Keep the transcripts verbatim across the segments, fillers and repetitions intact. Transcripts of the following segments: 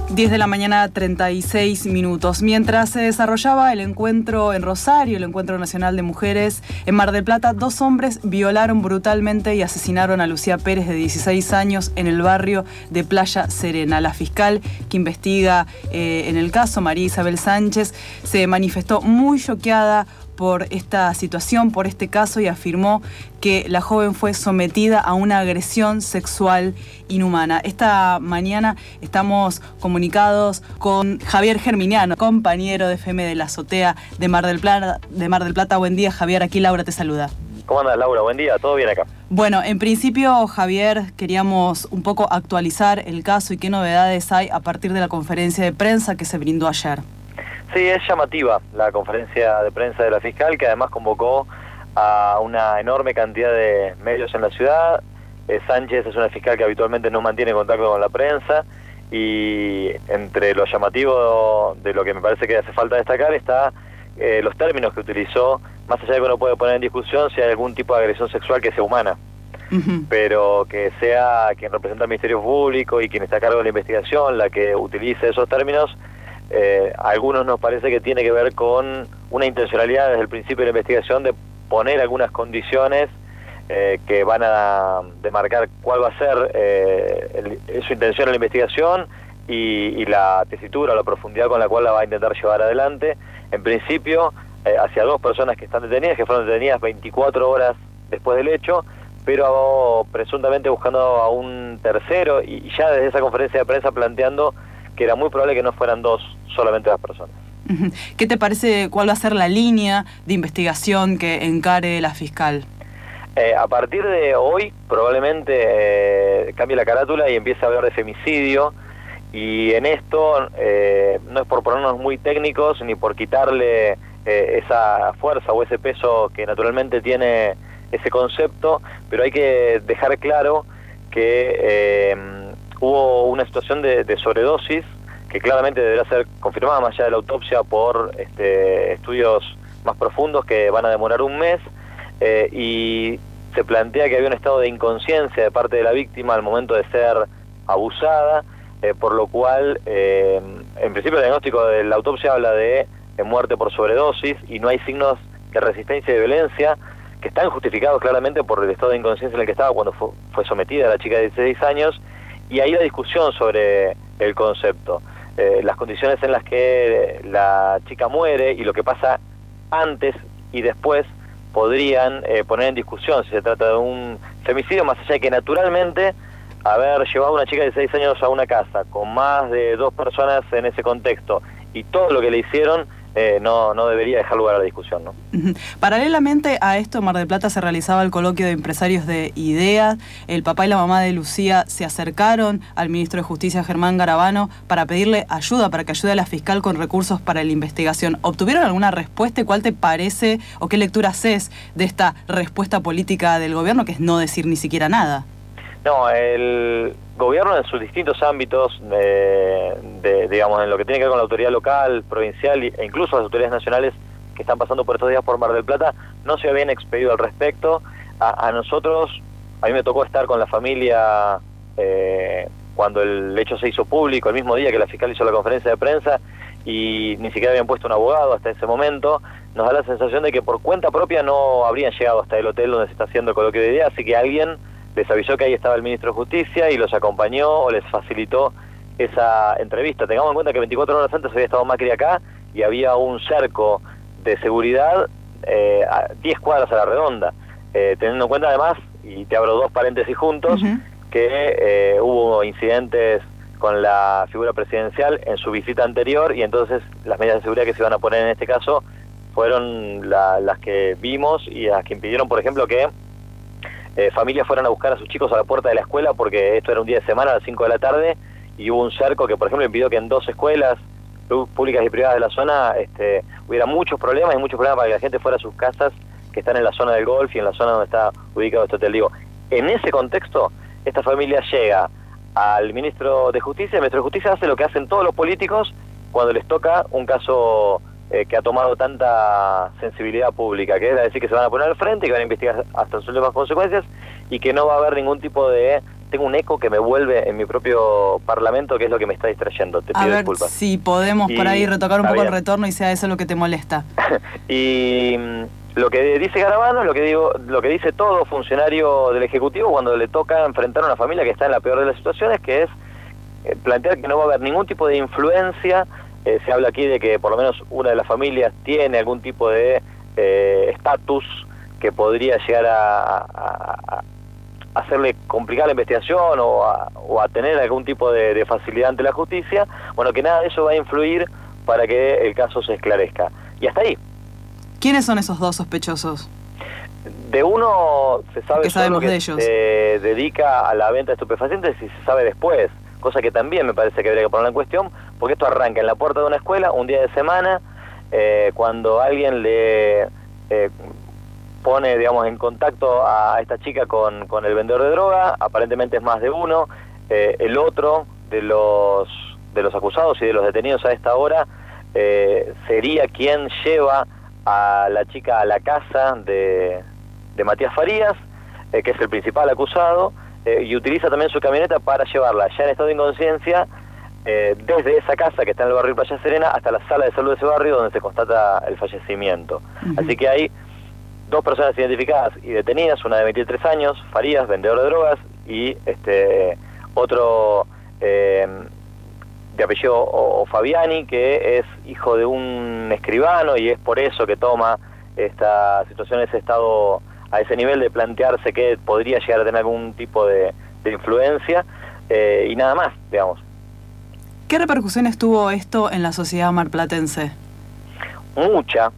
diez de la mañana, treinta y seis minutos. Mientras se desarrollaba el encuentro en Rosario, el Encuentro Nacional de Mujeres, en Mar del Plata, dos hombres violaron brutalmente y asesinaron a Lucía Pérez, de dieciséis años, en el barrio de Playa Serena. La fiscal que investiga eh, en el caso, María Isabel Sánchez, se manifestó muy choqueada por esta situación, por este caso, y afirmó que la joven fue sometida a una agresión sexual inhumana. Esta mañana estamos comunicados con Javier Germiniano, compañero de F M de la Azotea de Mar del Plata. De Mar del Plata. Buen día, Javier. Aquí Laura te saluda. ¿Cómo andas, Laura? Buen día. ¿Todo bien acá? Bueno, en principio, Javier, queríamos un poco actualizar el caso y qué novedades hay a partir de la conferencia de prensa que se brindó ayer. Sí, es llamativa la conferencia de prensa de la fiscal, que además convocó a una enorme cantidad de medios en la ciudad. Eh, Sánchez es una fiscal que habitualmente no mantiene contacto con la prensa, y entre lo llamativo de lo que me parece que hace falta destacar está eh, los términos que utilizó, más allá de que uno puede poner en discusión si hay algún tipo de agresión sexual que sea humana, uh-huh. pero que sea quien representa al Ministerio Público y quien está a cargo de la investigación la que utilice esos términos. Eh, a algunos nos parece que tiene que ver con una intencionalidad desde el principio de la investigación de poner algunas condiciones eh, que van a demarcar cuál va a ser eh, el, su intención en la investigación y, y la tesitura o la profundidad con la cual la va a intentar llevar adelante. En principio, eh, hacia dos personas que están detenidas, que fueron detenidas veinticuatro horas después del hecho, pero presuntamente buscando a un tercero, y, y ya desde esa conferencia de prensa planteando que era muy probable que no fueran dos, solamente las personas. ¿Qué te parece, cuál va a ser la línea de investigación que encare la fiscal? Eh, a partir de hoy, probablemente eh, cambie la carátula y empiece a hablar de femicidio, y en esto eh, no es por ponernos muy técnicos ni por quitarle eh, esa fuerza o ese peso que naturalmente tiene ese concepto, pero hay que dejar claro que eh, hubo una situación de, de sobredosis que claramente deberá ser confirmada más allá de la autopsia por este, estudios más profundos que van a demorar un mes, eh, y se plantea que había un estado de inconsciencia de parte de la víctima al momento de ser abusada, eh, por lo cual eh, en principio el diagnóstico de la autopsia habla de, de muerte por sobredosis, y no hay signos de resistencia y de violencia, que están justificados claramente por el estado de inconsciencia en el que estaba cuando fue, fue sometida la chica de dieciséis años. Y ahí la discusión sobre el concepto, eh, las condiciones en las que la chica muere y lo que pasa antes y después podrían eh, poner en discusión si se trata de un femicidio, más allá de que naturalmente haber llevado a una chica de dieciséis años a una casa con más de dos personas en ese contexto y todo lo que le hicieron, Eh, no, no debería dejar lugar a la discusión, ¿no? Uh-huh. Paralelamente a esto, en Mar del Plata se realizaba el coloquio de empresarios de IDEA. El papá y la mamá de Lucía se acercaron al ministro de Justicia, Germán Garabano, para pedirle ayuda, para que ayude a la fiscal con recursos para la investigación. ¿Obtuvieron alguna respuesta? ¿Cuál te parece o qué lectura haces de esta respuesta política del gobierno, que es no decir ni siquiera nada? No, el gobierno en sus distintos ámbitos, eh, de, digamos, en lo que tiene que ver con la autoridad local, provincial e incluso las autoridades nacionales que están pasando por estos días por Mar del Plata, no se habían expedido al respecto. A, a nosotros, a mí me tocó estar con la familia eh, cuando el hecho se hizo público, el mismo día que la fiscal hizo la conferencia de prensa, y ni siquiera habían puesto un abogado hasta ese momento. Nos da la sensación de que por cuenta propia no habrían llegado hasta el hotel donde se está haciendo el coloquio de ideas, así que alguien les avisó que ahí estaba el ministro de Justicia y los acompañó o les facilitó esa entrevista. Tengamos en cuenta que veinticuatro horas antes había estado Macri acá y había un cerco de seguridad eh, a diez cuadras a la redonda, eh, teniendo en cuenta además, y te abro dos paréntesis juntos, uh-huh. que eh, hubo incidentes con la figura presidencial en su visita anterior, y entonces las medidas de seguridad que se iban a poner en este caso fueron la, las que vimos y las que impidieron, por ejemplo, que Eh, familias fueran a buscar a sus chicos a la puerta de la escuela, porque esto era un día de semana a las cinco de la tarde, y hubo un cerco que, por ejemplo, impidió que en dos escuelas públicas y privadas de la zona este, hubiera muchos problemas y muchos problemas para que la gente fuera a sus casas, que están en la zona del golf y en la zona donde está ubicado este hotel. Digo, en ese contexto, esta familia llega al ministro de Justicia, el ministro de Justicia hace lo que hacen todos los políticos cuando les toca un caso Eh, que ha tomado tanta sensibilidad pública, que es decir que se van a poner al frente y que van a investigar hasta sus últimas consecuencias, y que no va a haber ningún tipo de tengo un eco que me vuelve en mi propio parlamento, que es lo que me está distrayendo. Te pido a ver disculpas. si podemos Y, por ahí retocar un poco bien. el retorno y sea eso lo que te molesta. Y lo que dice Garabano es lo que digo, lo que dice todo funcionario del Ejecutivo cuando le toca enfrentar a una familia que está en la peor de las situaciones, que es eh, plantear que no va a haber ningún tipo de influencia. Eh, se habla aquí de que por lo menos una de las familias tiene algún tipo de estatus eh, que podría llegar a, a, a hacerle complicar la investigación o a, o a tener algún tipo de, de facilidad ante la justicia. Bueno, que nada de eso va a influir para que el caso se esclarezca. Y hasta ahí. ¿Quiénes son esos dos sospechosos? De uno se sabe ¿Qué sabemos solo que de ellos? se dedica a la venta de estupefacientes y se sabe después, cosa que también me parece que habría que ponerlo en cuestión, porque esto arranca en la puerta de una escuela, un día de semana, eh, cuando alguien le eh, pone, digamos, en contacto a esta chica con, con el vendedor de droga, aparentemente es más de uno, eh, el otro de los, de los acusados y de los detenidos a esta hora eh, sería quien lleva a la chica a la casa de, de Matías Farías, eh, que es el principal acusado, eh, y utiliza también su camioneta para llevarla ya en estado de inconsciencia eh, desde esa casa que está en el barrio Playa Serena hasta la sala de salud de ese barrio donde se constata el fallecimiento. Uh-huh. Así que hay dos personas identificadas y detenidas, una de veintitrés años, Farías, vendedor de drogas, y este otro eh, de apellido o, o Fabiani, que es hijo de un escribano y es por eso que toma esta situación, ese estado a ese nivel de plantearse que podría llegar a tener algún tipo de, de influencia eh, y nada más, digamos. ¿Qué repercusiones tuvo esto en la sociedad marplatense? Mucha,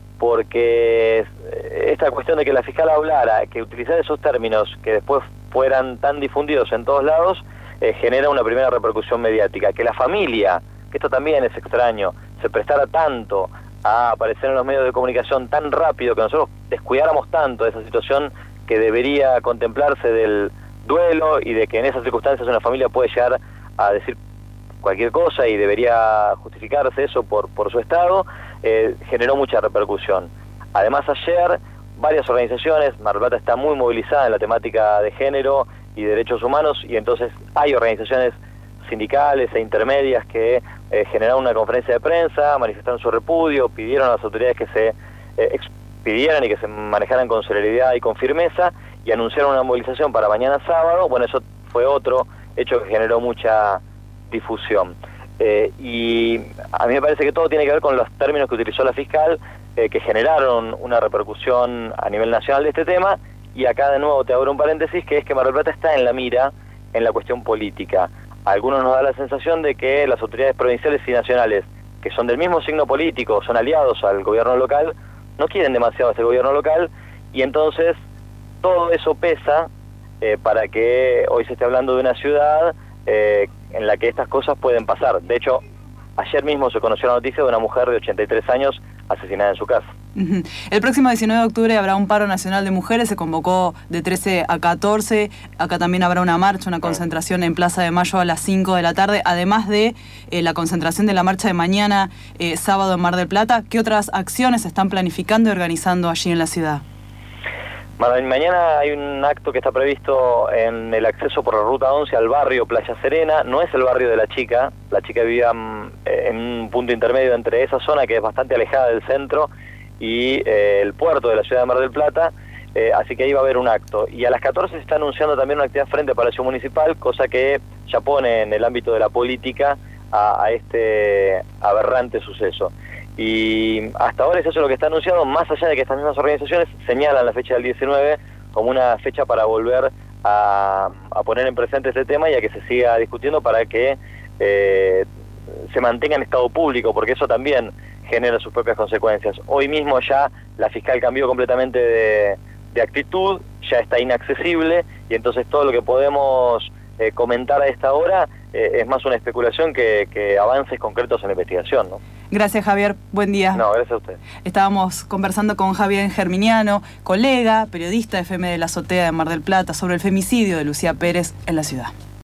porque esta cuestión de que la fiscal hablara, que utilizara esos términos que después fueran tan difundidos en todos lados, eh, genera una primera repercusión mediática. Que la familia, que esto también es extraño, se prestara tanto a aparecer en los medios de comunicación tan rápido, que nosotros descuidáramos tanto de esa situación que debería contemplarse del duelo y de que en esas circunstancias una familia puede llegar a decir cualquier cosa y debería justificarse eso por, por su estado, eh, generó mucha repercusión. Además, ayer varias organizaciones, Mar del Plata está muy movilizada en la temática de género y derechos humanos, y entonces hay organizaciones sindicales e intermedias que eh, generaron una conferencia de prensa, manifestaron su repudio, pidieron a las autoridades que se eh, expidieran y que se manejaran con celeridad y con firmeza, y anunciaron una movilización para mañana sábado. Bueno, eso fue otro hecho que generó mucha difusión. Eh, y a mí me parece que todo tiene que ver con los términos que utilizó la fiscal, eh, que generaron una repercusión a nivel nacional de este tema, y acá de nuevo te abro un paréntesis, que es que Mar del Plata está en la mira en la cuestión política. A algunos nos da la sensación de que las autoridades provinciales y nacionales, que son del mismo signo político, son aliados al gobierno local, no quieren demasiado a este gobierno local, y entonces todo eso pesa eh, para que hoy se esté hablando de una ciudad eh, en la que estas cosas pueden pasar. De hecho, ayer mismo se conoció la noticia de una mujer de ochenta y tres años asesinada en su casa. Uh-huh. El próximo diecinueve de octubre habrá un paro nacional de mujeres, se convocó de trece a catorce, acá también habrá una marcha, una concentración en Plaza de Mayo a las cinco de la tarde, además de eh, la concentración de la marcha de mañana, eh, sábado en Mar del Plata. ¿Qué otras acciones se están planificando y organizando allí en la ciudad? Mañana hay un acto que está previsto en el acceso por la ruta once al barrio Playa Serena. No es el barrio de la chica, la chica vivía en un punto intermedio entre esa zona que es bastante alejada del centro y eh, el puerto de la ciudad de Mar del Plata, eh, así que ahí va a haber un acto. Y a las catorce se está anunciando también una actividad frente al Palacio Municipal, cosa que ya pone en el ámbito de la política a, a este aberrante suceso. Y hasta ahora es eso lo que está anunciado, más allá de que estas mismas organizaciones señalan la fecha del diecinueve como una fecha para volver a, a poner en presente este tema y a que se siga discutiendo para que eh, se mantenga en estado público, porque eso también genera sus propias consecuencias. Hoy mismo ya la fiscal cambió completamente de, de actitud, ya está inaccesible, y entonces todo lo que podemos eh, comentar a esta hora eh, es más una especulación que, que avances concretos en la investigación, ¿no? Gracias, Javier. Buen día. No, gracias a usted. Estábamos conversando con Javier Germiniano, colega, periodista de F M de la Azotea de Mar del Plata, sobre el femicidio de Lucía Pérez en la ciudad.